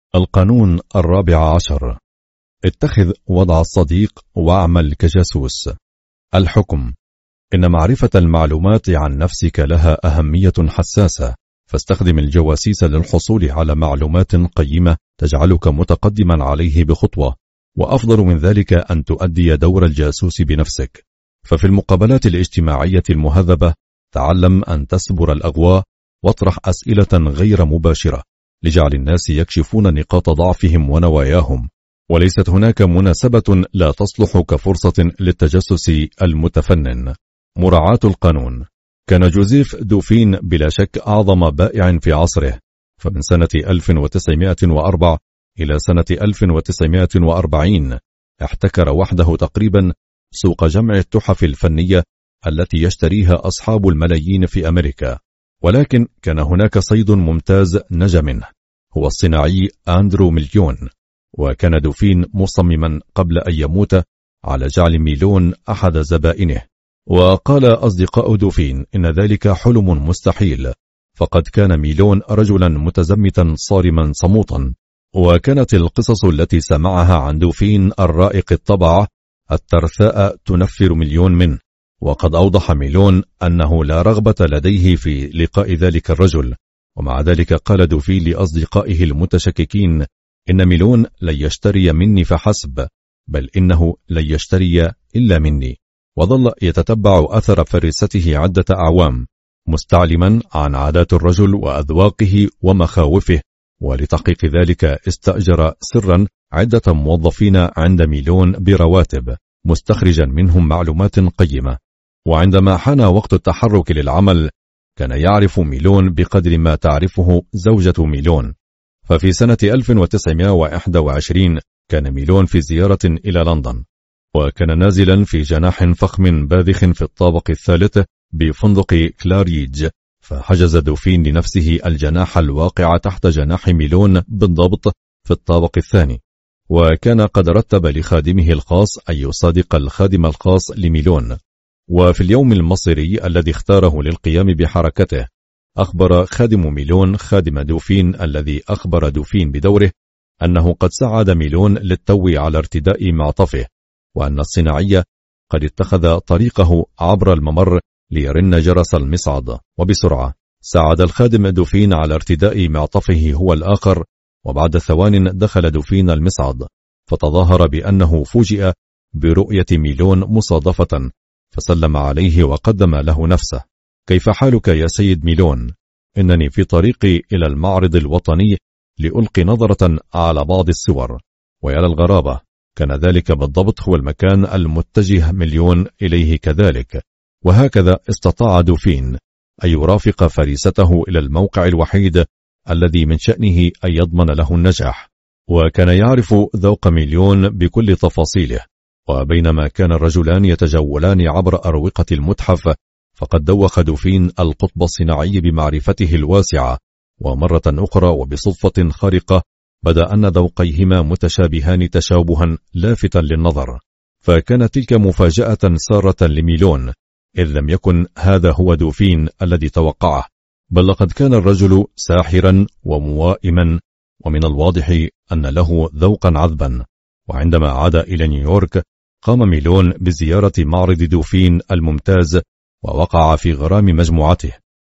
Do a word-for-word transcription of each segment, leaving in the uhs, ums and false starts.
القانون الرابع عشر: اتخذ وضع الصديق واعمل كجاسوس. الحكم: إن معرفة المعلومات عن نفسك لها أهمية حساسة، فاستخدم الجواسيس للحصول على معلومات قيمة تجعلك متقدما عليه بخطوة، وأفضل من ذلك أن تؤدي دور الجاسوس بنفسك. ففي المقابلات الاجتماعية المهذبة تعلم أن تسبر الأغواء واطرح أسئلة غير مباشرة لجعل الناس يكشفون نقاط ضعفهم ونواياهم، وليست هناك مناسبة لا تصلح كفرصة للتجسس المتفنن. مراعاة القانون. كان جوزيف دوفين بلا شك أعظم بائع في عصره، فمن سنة ألف وتسعمائة وأربعة إلى سنة ألف وتسعمائة وأربعين احتكر وحده تقريبا سوق جمع التحف الفنية التي يشتريها أصحاب الملايين في أمريكا. ولكن كان هناك صيد ممتاز نجا منه، هو الصناعي أندرو ميلون، وكان دوفين مصمما قبل أن يموت على جعل ميلون أحد زبائنه. وقال أصدقاء دوفين إن ذلك حلم مستحيل، فقد كان ميلون رجلا متزمتا صارما صموتا، وكانت القصص التي سمعها عن دوفين الرائق الطبع الترثاء تنفر مليون منه. وقد أوضح ميلون أنه لا رغبة لديه في لقاء ذلك الرجل، ومع ذلك قال دوفين لأصدقائه المتشككين إن ميلون لن يشتري مني فحسب، بل إنه لن يشتري إلا مني. وظل يتتبع أثر فريسته عدة أعوام مستعلما عن عادات الرجل وأذواقه ومخاوفه، ولتحقيق ذلك استأجر سرا عدة موظفين عند ميلون برواتب، مستخرجا منهم معلومات قيمة. وعندما حان وقت التحرك للعمل كان يعرف ميلون بقدر ما تعرفه زوجة ميلون. ففي سنة ألف وتسعمائة وواحد وعشرين كان ميلون في زيارة إلى لندن، وكان نازلا في جناح فخم باذخ في الطابق الثالث بفندق كلاريج، فحجز دوفين لنفسه الجناح الواقع تحت جناح ميلون بالضبط في الطابق الثاني. وكان قد رتب لخادمه الخاص أن يصادق الخادم الخاص لميلون. وفي اليوم المصيري الذي اختاره للقيام بحركته أخبر خادم ميلون خادم دوفين الذي أخبر دوفين بدوره أنه قد ساعد ميلون للتو على ارتداء معطفه، وأن الصناعي قد اتخذ طريقه عبر الممر ليرن جرس المصعد. وبسرعة ساعد الخادم دوفين على ارتداء معطفه هو الآخر، وبعد ثوان دخل دوفين المصعد، فتظاهر بأنه فوجئ برؤية ميلون مصادفة، فسلم عليه وقدم له نفسه. كيف حالك يا سيد ميلون؟ إنني في طريقي إلى المعرض الوطني لألقي نظرة على بعض الصور. ويا للغرابة، كان ذلك بالضبط هو المكان المتجه مليون إليه كذلك. وهكذا استطاع دوفين أن يرافق فريسته إلى الموقع الوحيد الذي من شأنه أن يضمن له النجاح. وكان يعرف ذوق مليون بكل تفاصيله. وبينما كان الرجلان يتجولان عبر أروقة المتحف، فقد دوخ دوفين القطب الصناعي بمعرفته الواسعة. ومرة أخرى وبصدفة خارقة بدأ أن ذوقيهما متشابهان تشابها لافتا للنظر، فكانت تلك مفاجأة سارة لميلون، إذ لم يكن هذا هو دوفين الذي توقعه، بل لقد كان الرجل ساحرا وموائما، ومن الواضح أن له ذوقا عذبا. وعندما عاد إلى نيويورك قام ميلون بزيارة معرض دوفين الممتاز، ووقع في غرام مجموعته،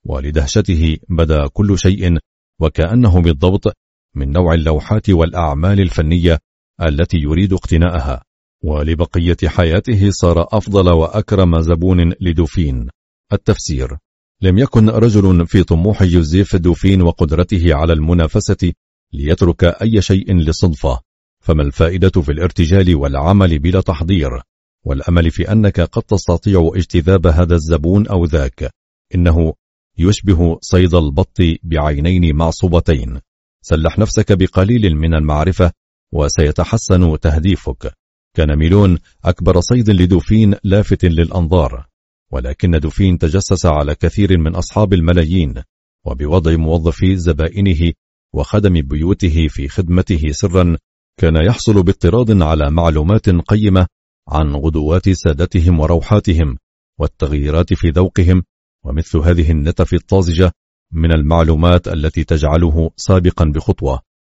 ولدهشته بدا كل شيء وكأنه بالضبط من نوع اللوحات والأعمال الفنية التي يريد اقتناءها. ولبقية حياته صار أفضل وأكرم زبون لدوفين. التفسير: لم يكن رجل في طموح جوزيف دوفين وقدرته على المنافسة ليترك أي شيء لصدفة، فما الفائدة في الارتجال والعمل بلا تحضير والأمل في أنك قد تستطيع اجتذاب هذا الزبون أو ذاك؟ إنه يشبه صيد البط بعينين معصوبتين. سلح نفسك بقليل من المعرفة وسيتحسن تهديفك. كان ميلون أكبر صيد لدوفين لافت للأنظار، ولكن دوفين تجسس على كثير من أصحاب الملايين، وبوضع موظفي زبائنه وخدم بيوته في خدمته سرا كان يحصل باضطراد على معلومات قيمة عن غدوات سادتهم وروحاتهم والتغييرات في ذوقهم. ومثل هذه النتف الطازجة من المعلومات التي تجعله سابقا بخطوة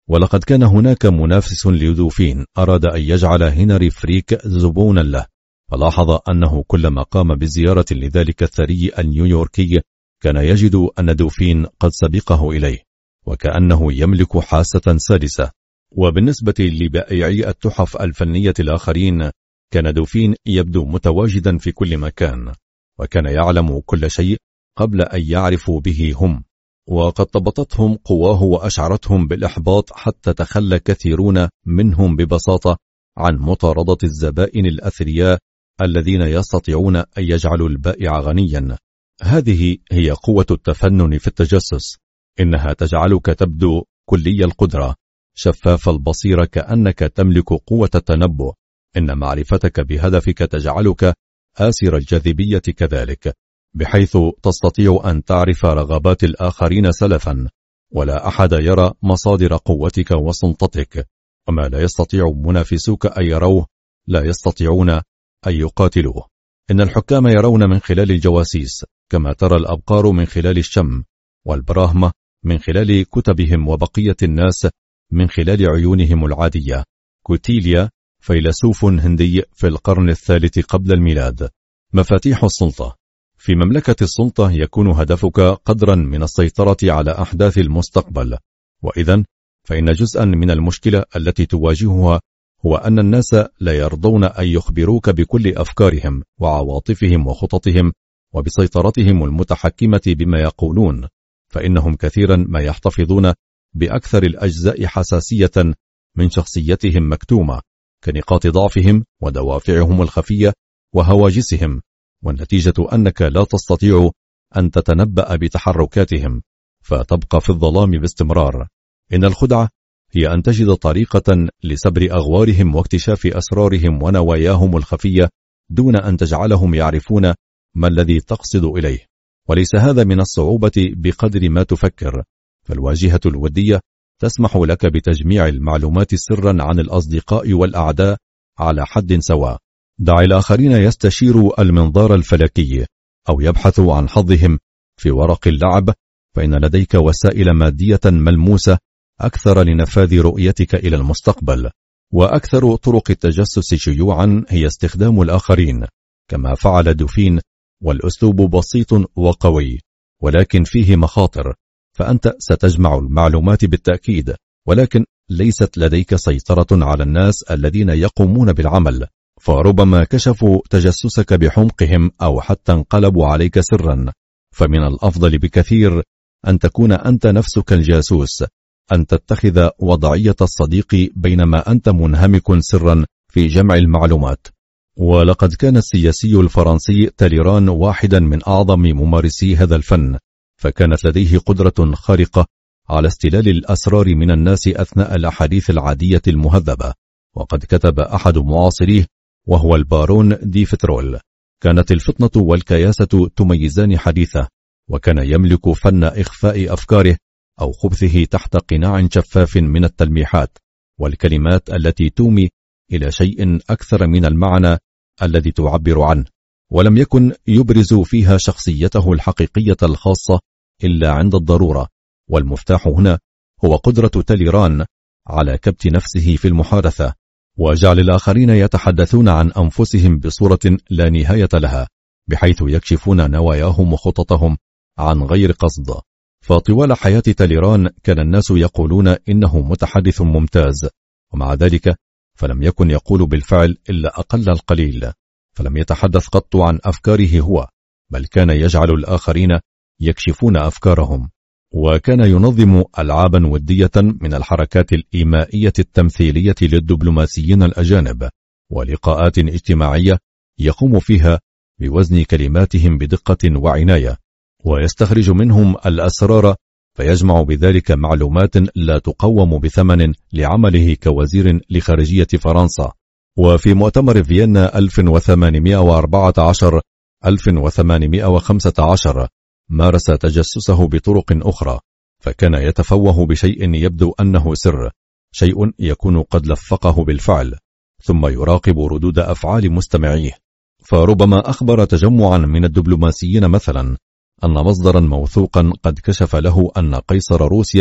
ولقد كان هناك منافس لدوفين أراد أن يجعل هنري فريك زبونا له، فلاحظ أنه كلما قام بزيارة لذلك الثري النيويوركي كان يجد أن دوفين قد سبقه إليه، وكأنه يملك حاسة سادسة. وبالنسبة لبائعي التحف الفنية الآخرين كان دوفين يبدو متواجدا في كل مكان، وكان يعلم كل شيء قبل أن يعرفوا به هم، وقد ضبطتهم قواه وأشعرتهم بالإحباط حتى تخلى كثيرون منهم ببساطة عن مطاردة الزبائن الأثرياء الذين يستطيعون أن يجعلوا البائع غنيا. هذه هي قوة التفنن في التجسس، إنها تجعلك تبدو كلي القدرة، شفاف البصيرة، كأنك تملك قوة التنبؤ. إن معرفتك بهدفك تجعلك آسر الجاذبية كذلك، بحيث تستطيع أن تعرف رغبات الآخرين سلفا، ولا أحد يرى مصادر قوتك وسلطتك، وما لا يستطيع منافسوك أن يروه لا يستطيعون أن يقاتلوه. إن الحكام يرون من خلال الجواسيس، كما ترى الأبقار من خلال الشم، والبراهمة من خلال كتبهم، وبقية الناس من خلال عيونهم العادية. كوتيليا فيلسوف هندي في القرن الثالث قبل الميلاد. مفاتيح السلطة. في مملكة السلطة يكون هدفك قدرا من السيطرة على أحداث المستقبل، وإذن فإن جزءا من المشكلة التي تواجهها هو أن الناس لا يرضون أن يخبروك بكل أفكارهم وعواطفهم وخططهم وبسيطرتهم المتحكمة بما يقولون، فإنهم كثيرا ما يحتفظون بأكثر الأجزاء حساسية من شخصيتهم مكتومة، كنقاط ضعفهم ودوافعهم الخفية وهواجسهم، والنتيجة أنك لا تستطيع أن تتنبأ بتحركاتهم، فتبقى في الظلام باستمرار. إن الخدعة هي أن تجد طريقة لسبر أغوارهم واكتشاف أسرارهم ونواياهم الخفية دون أن تجعلهم يعرفون ما الذي تقصد إليه، وليس هذا من الصعوبة بقدر ما تفكر، فالواجهة الودية تسمح لك بتجميع المعلومات سرا عن الأصدقاء والأعداء على حد سواء. دع الآخرين يستشيروا المنظار الفلكي أو يبحثوا عن حظهم في ورق اللعب، فإن لديك وسائل مادية ملموسة أكثر لنفاذ رؤيتك إلى المستقبل. وأكثر طرق التجسس شيوعا هي استخدام الآخرين، كما فعل دوفين، والأسلوب بسيط وقوي ولكن فيه مخاطر، فأنت ستجمع المعلومات بالتأكيد، ولكن ليست لديك سيطرة على الناس الذين يقومون بالعمل، فربما كشفوا تجسسك بحمقهم أو حتى انقلبوا عليك سرا. فمن الأفضل بكثير أن تكون أنت نفسك الجاسوس، أن تتخذ وضعية الصديق بينما أنت منهمك سرا في جمع المعلومات. ولقد كان السياسي الفرنسي تاليران واحدا من أعظم ممارسي هذا الفن، فكانت لديه قدرة خارقة على استلال الأسرار من الناس أثناء الأحاديث العادية المهذبة. وقد كتب أحد معاصريه وهو البارون دي فترول: كانت الفطنة والكياسة تميزان حديثه، وكان يملك فن إخفاء أفكاره أو خبثه تحت قناع شفاف من التلميحات والكلمات التي تومي إلى شيء أكثر من المعنى الذي تعبر عنه، ولم يكن يبرز فيها شخصيته الحقيقية الخاصة إلا عند الضرورة. والمفتاح هنا هو قدرة تاليران على كبت نفسه في المحادثة، وجعل الآخرين يتحدثون عن أنفسهم بصورة لا نهاية لها، بحيث يكشفون نواياهم وخططهم عن غير قصد. فطوال حياة تاليران كان الناس يقولون إنه متحدث ممتاز، ومع ذلك فلم يكن يقول بالفعل إلا أقل القليل، فلم يتحدث قط عن أفكاره هو، بل كان يجعل الآخرين يكشفون أفكارهم. وكان ينظم ألعابا ودية من الحركات الإيمائية التمثيلية للدبلوماسيين الأجانب، ولقاءات اجتماعية يقوم فيها بوزن كلماتهم بدقة وعناية، ويستخرج منهم الأسرار، فيجمع بذلك معلومات لا تقوم بثمن لعمله كوزير لخارجية فرنسا. وفي مؤتمر فيينا ألف وثمانمائة وأربعة عشر ألف وثمانمائة وخمسة عشر مارس تجسسه بطرق أخرى، فكان يتفوه بشيء يبدو أنه سر، شيء يكون قد لفقه بالفعل، ثم يراقب ردود أفعال مستمعيه. فربما أخبر تجمعا من الدبلوماسيين مثلا أن مصدرا موثوقا قد كشف له أن قيصر روسيا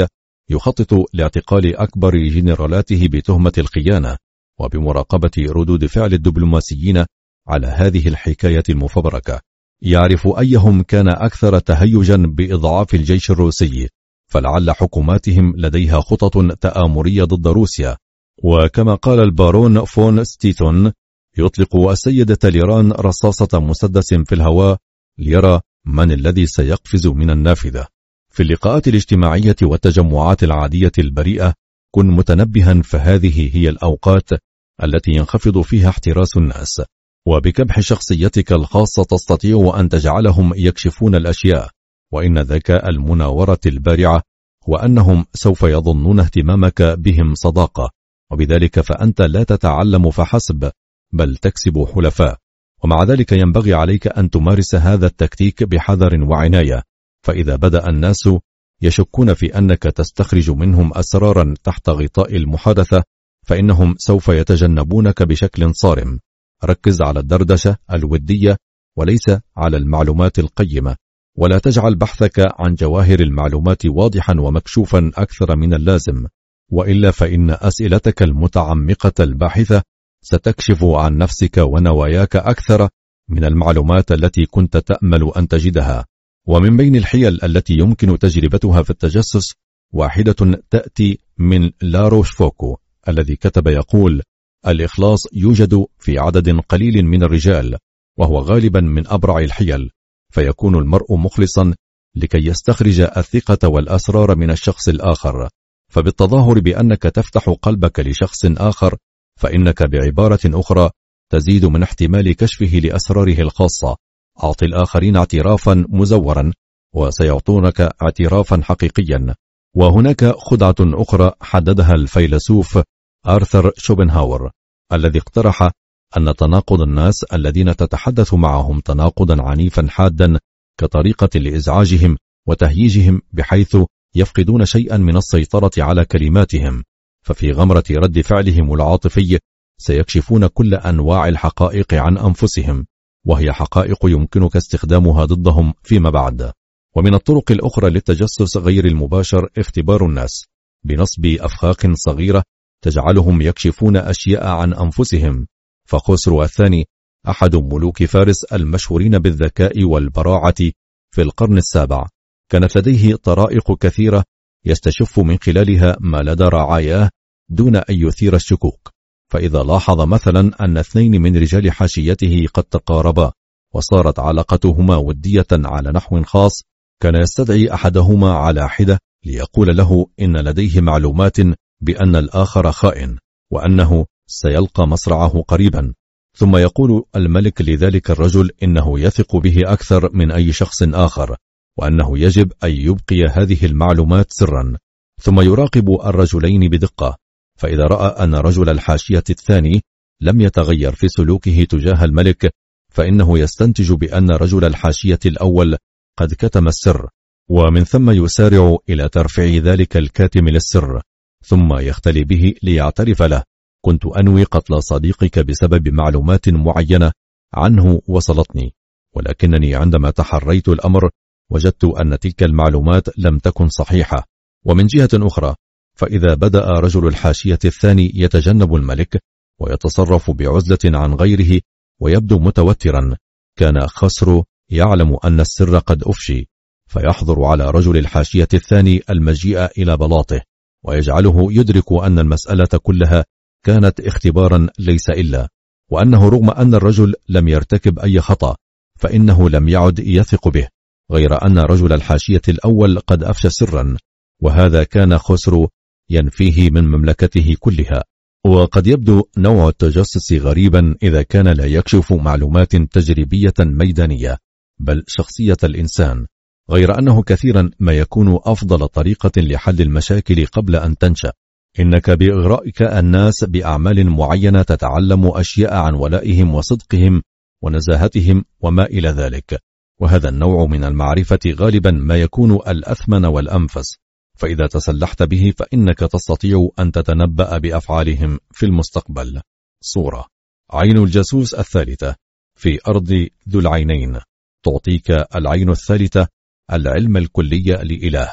يخطط لاعتقال أكبر جنرالاته بتهمة الخيانة، وبمراقبة ردود فعل الدبلوماسيين على هذه الحكاية المفبركة. يعرف أيهم كان أكثر تهيجا بإضعاف الجيش الروسي، فلعل حكوماتهم لديها خطط تآمرية ضد روسيا. وكما قال البارون فون ستيتون: يطلق السيد تاليران رصاصة مسدس في الهواء ليرى من الذي سيقفز من النافذة. في اللقاءات الاجتماعية والتجمعات العادية البريئة كن متنبها، فهذه هي الأوقات التي ينخفض فيها احتراس الناس، وبكبح شخصيتك الخاصة تستطيع أن تجعلهم يكشفون الأشياء. وإن ذكاء المناورة البارعة هو أنهم سوف يظنون اهتمامك بهم صداقة، وبذلك فأنت لا تتعلم فحسب بل تكسب حلفاء. ومع ذلك ينبغي عليك أن تمارس هذا التكتيك بحذر وعناية، فإذا بدأ الناس يشكون في أنك تستخرج منهم أسرارا تحت غطاء المحادثة فإنهم سوف يتجنبونك بشكل صارم. ركز على الدردشة الودية وليس على المعلومات القيمة، ولا تجعل بحثك عن جواهر المعلومات واضحا ومكشوفا أكثر من اللازم، وإلا فإن أسئلتك المتعمقة الباحثة ستكشف عن نفسك ونواياك أكثر من المعلومات التي كنت تأمل أن تجدها. ومن بين الحيل التي يمكن تجربتها في التجسس واحدة تأتي من لاروشفوكو الذي كتب يقول: الإخلاص يوجد في عدد قليل من الرجال، وهو غالبا من أبرع الحيل، فيكون المرء مخلصا لكي يستخرج الثقة والأسرار من الشخص الآخر. فبالتظاهر بأنك تفتح قلبك لشخص آخر فإنك بعبارة أخرى تزيد من احتمال كشفه لأسراره الخاصة. أعطي الآخرين اعترافا مزورا وسيعطونك اعترافا حقيقيا. وهناك خدعة أخرى حددها الفيلسوف آرثر شوبنهاور الذي اقترح أن تناقض الناس الذين تتحدث معهم تناقضا عنيفا حادا كطريقة لإزعاجهم وتهييجهم بحيث يفقدون شيئا من السيطرة على كلماتهم، ففي غمرة رد فعلهم العاطفي سيكشفون كل أنواع الحقائق عن أنفسهم، وهي حقائق يمكنك استخدامها ضدهم فيما بعد. ومن الطرق الأخرى للتجسس غير المباشر اختبار الناس بنصب أفخاخ صغيرة تجعلهم يكشفون أشياء عن أنفسهم. فخسرو الثاني أحد ملوك فارس المشهورين بالذكاء والبراعة في القرن السابع كانت لديه طرائق كثيرة يستشف من خلالها ما لدى رعاياه دون أن يثير الشكوك. فإذا لاحظ مثلا أن اثنين من رجال حاشيته قد تقاربا وصارت علاقتهما ودية على نحو خاص، كان يستدعي أحدهما على حدة ليقول له إن لديه معلومات بأن الآخر خائن وأنه سيلقى مصرعه قريبا، ثم يقول الملك لذلك الرجل إنه يثق به أكثر من أي شخص آخر، وأنه يجب أن يبقي هذه المعلومات سرا، ثم يراقب الرجلين بدقة. فإذا رأى أن رجل الحاشية الثاني لم يتغير في سلوكه تجاه الملك فإنه يستنتج بأن رجل الحاشية الأول قد كتم السر، ومن ثم يسارع إلى ترفيع ذلك الكاتم للسر، ثم يختلي به ليعترف له: كنت أنوي قتل صديقك بسبب معلومات معينة عنه وصلتني، ولكنني عندما تحريت الأمر وجدت أن تلك المعلومات لم تكن صحيحة. ومن جهة أخرى فإذا بدأ رجل الحاشية الثاني يتجنب الملك ويتصرف بعزلة عن غيره ويبدو متوترا، كان خسرو يعلم أن السر قد أفشي، فيحضر على رجل الحاشية الثاني المجيء إلى بلاطه ويجعله يدرك أن المسألة كلها كانت اختبارا ليس إلا، وأنه رغم أن الرجل لم يرتكب أي خطأ فإنه لم يعد يثق به، غير أن رجل الحاشية الأول قد أفشى سرا، وهذا كان خسرو ينفيه من مملكته كلها. وقد يبدو نوع التجسس غريبا إذا كان لا يكشف معلومات تجريبية ميدانية بل شخصية الإنسان، غير أنه كثيرا ما يكون أفضل طريقة لحل المشاكل قبل أن تنشأ. إنك بإغرائك الناس بأعمال معينة تتعلم أشياء عن ولائهم وصدقهم ونزاهتهم وما إلى ذلك، وهذا النوع من المعرفة غالبا ما يكون الأثمن والأنفس، فإذا تسلحت به فإنك تستطيع أن تتنبأ بأفعالهم في المستقبل. صورة: عين الجاسوس الثالثة في أرض ذو العينين تعطيك العين الثالثة العلم الكلي لإله،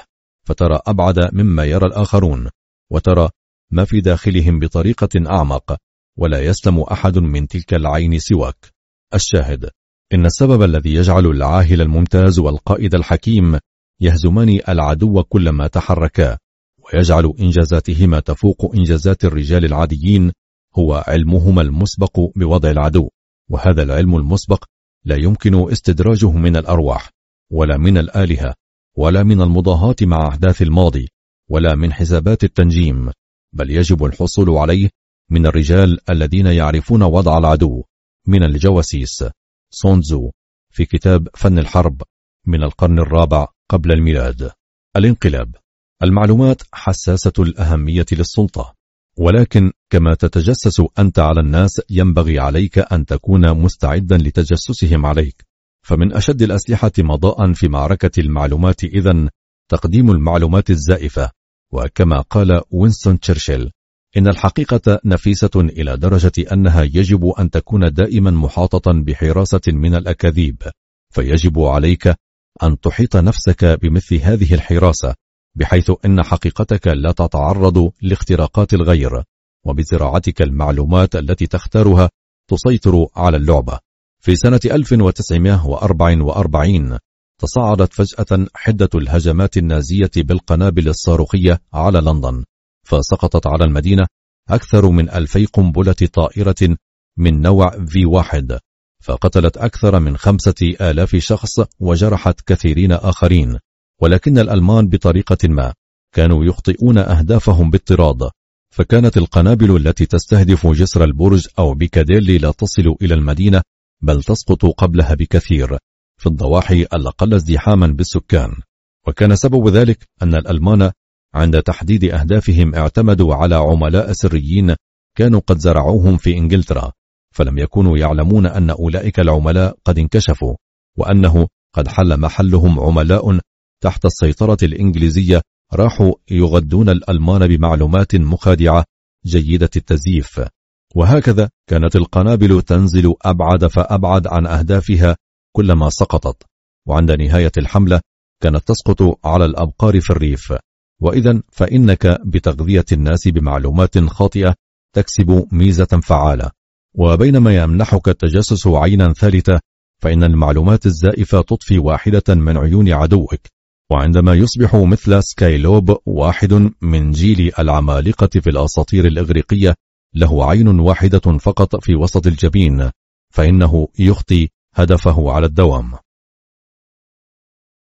فترى أبعد مما يرى الآخرون، وترى ما في داخلهم بطريقة أعمق، ولا يسلم أحد من تلك العين سواك. الشاهد إن السبب الذي يجعل العاهل الممتاز والقائد الحكيم يهزمان العدو كلما تحركا، ويجعل إنجازاتهما تفوق إنجازات الرجال العاديين، هو علمهما المسبق بوضع العدو. وهذا العلم المسبق لا يمكن استدراجه من الأرواح، ولا من الآلهة، ولا من المضاهاة مع أحداث الماضي، ولا من حسابات التنجيم، بل يجب الحصول عليه من الرجال الذين يعرفون وضع العدو، من الجواسيس. سونزو في كتاب فن الحرب من القرن الرابع قبل الميلاد. الانقلاب. المعلومات حساسة الأهمية للسلطة، ولكن كما تتجسس أنت على الناس ينبغي عليك أن تكون مستعدا لتجسسهم عليك. فمن أشد الأسلحة مضاء في معركة المعلومات إذن تقديم المعلومات الزائفة. وكما قال وينستون تشرشل: إن الحقيقة نفيسة إلى درجة أنها يجب أن تكون دائما محاطة بحراسة من الأكاذيب، فيجب عليك أن تحيط نفسك بمثل هذه الحراسة، بحيث إن حقيقتك لا تتعرض لاختراقات الغير، وبزراعتك المعلومات التي تختارها تسيطر على اللعبة. في سنة ألف وتسعمائة وأربعة وأربعين تصاعدت فجأة حدة الهجمات النازية بالقنابل الصاروخية على لندن، فسقطت على المدينة أكثر من ألفي قنبلة طائرة من نوع في واحد، فقتلت أكثر من خمسة آلاف شخص وجرحت كثيرين آخرين. ولكن الألمان بطريقة ما كانوا يخطئون أهدافهم باضطراد، فكانت القنابل التي تستهدف جسر البرج أو بيكاديلي لا تصل إلى المدينة، بل تسقط قبلها بكثير في الضواحي الأقل ازدحاما بالسكان. وكان سبب ذلك أن الألمان عند تحديد أهدافهم اعتمدوا على عملاء سريين كانوا قد زرعوهم في إنجلترا، فلم يكونوا يعلمون أن أولئك العملاء قد انكشفوا، وأنه قد حل محلهم عملاء تحت السيطرة الإنجليزية راحوا يغدون الألمان بمعلومات مخادعة جيدة التزييف. وهكذا كانت القنابل تنزل أبعد فأبعد عن أهدافها كلما سقطت، وعند نهاية الحملة كانت تسقط على الأبقار في الريف. وإذا فإنك بتغذية الناس بمعلومات خاطئة تكسب ميزة فعالة. وبينما يمنحك التجسس عينا ثالثة، فإن المعلومات الزائفة تطفي واحدة من عيون عدوك. وعندما يصبح مثل سكايلوب واحد من جيل العمالقة في الأساطير الإغريقية له عين واحدة فقط في وسط الجبين، فإنه يخطي هدفه على الدوام.